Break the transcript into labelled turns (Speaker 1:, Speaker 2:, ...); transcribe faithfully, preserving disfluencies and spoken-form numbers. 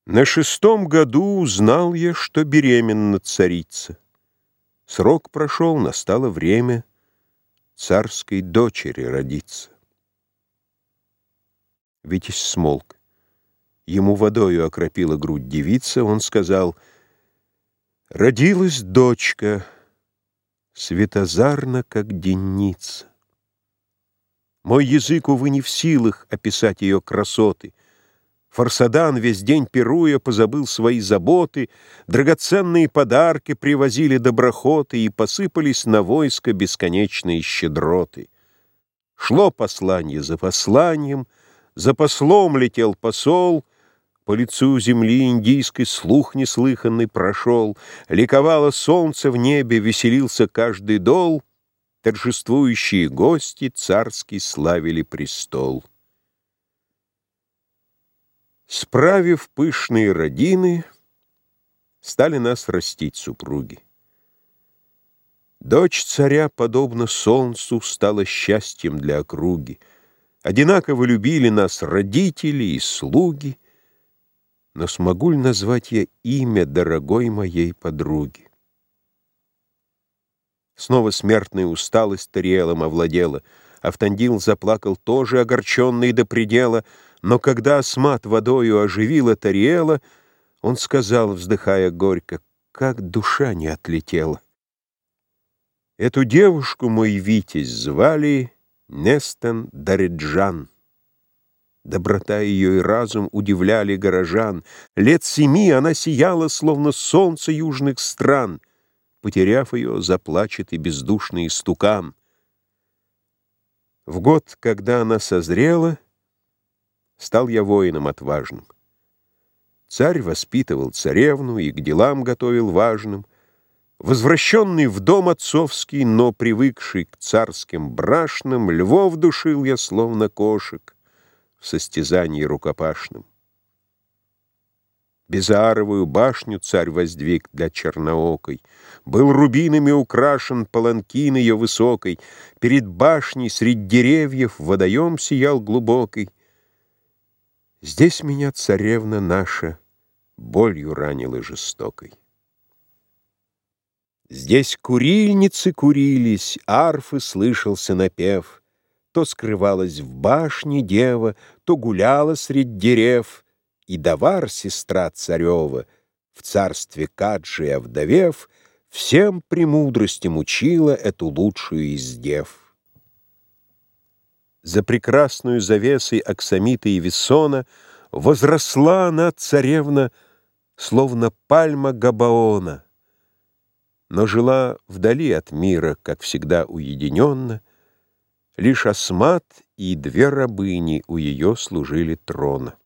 Speaker 1: На шестом году узнал я, что беременна царица. Срок прошел, настало время царской дочери родиться. Витязь смолк. Ему водою окропила грудь девица. Он сказал: родилась дочка, светозарна, как денница. Мой язык, увы, не в силах описать ее красоты. Фарсадан, весь день пируя, позабыл свои заботы, драгоценные подарки привозили доброхоты, и посыпались на войско бесконечные щедроты. Шло посланье за посланием, за послом летел посол, по лицу земли индийской слух неслыханный прошел, ликовало солнце в небе, веселился каждый дол, торжествующие гости царский славили престол. Справив пышные родины, стали нас растить супруги. Дочь царя, подобно солнцу, стала счастьем для округи. Одинаково любили нас родители и слуги, но смогу ли назвать я имя дорогой моей подруги? Снова смертная усталость Тариэлом овладела. Автандил заплакал тоже, огорченный до предела, но когда Асмат водою оживила Тариэла, он сказал, вздыхая горько: как душа не отлетела. Эту девушку, мой Витязь, звали Нестен Дареджан. Доброта ее и разум удивляли горожан. Лет семи она сияла, словно солнце южных стран. Потеряв ее, заплачет и бездушный истукан. В год, когда она созрела, стал я воином отважным. Царь воспитывал царевну и к делам готовил важным. Возвращенный в дом отцовский, но привыкший к царским брашным, львов душил я, словно кошек, в состязании рукопашном. Безааровую башню царь воздвиг для черноокой. Был рубинами украшен паланкин ее высокой. Перед башней средь деревьев водоем сиял глубокий. Здесь меня царевна наша болью ранила жестокой. Здесь курильницы курились, арфы слышался напев. То скрывалась в башне дева, то гуляла средь дерев. И Давар, сестра царева, в царстве Каджи овдовев, всем премудростям учила эту лучшую из дев. За прекрасную завесой аксамита и весона возросла она, царевна, словно пальма Габаона, но жила вдали от мира, как всегда уединенно. Лишь Асмат и две рабыни у ее служили трона.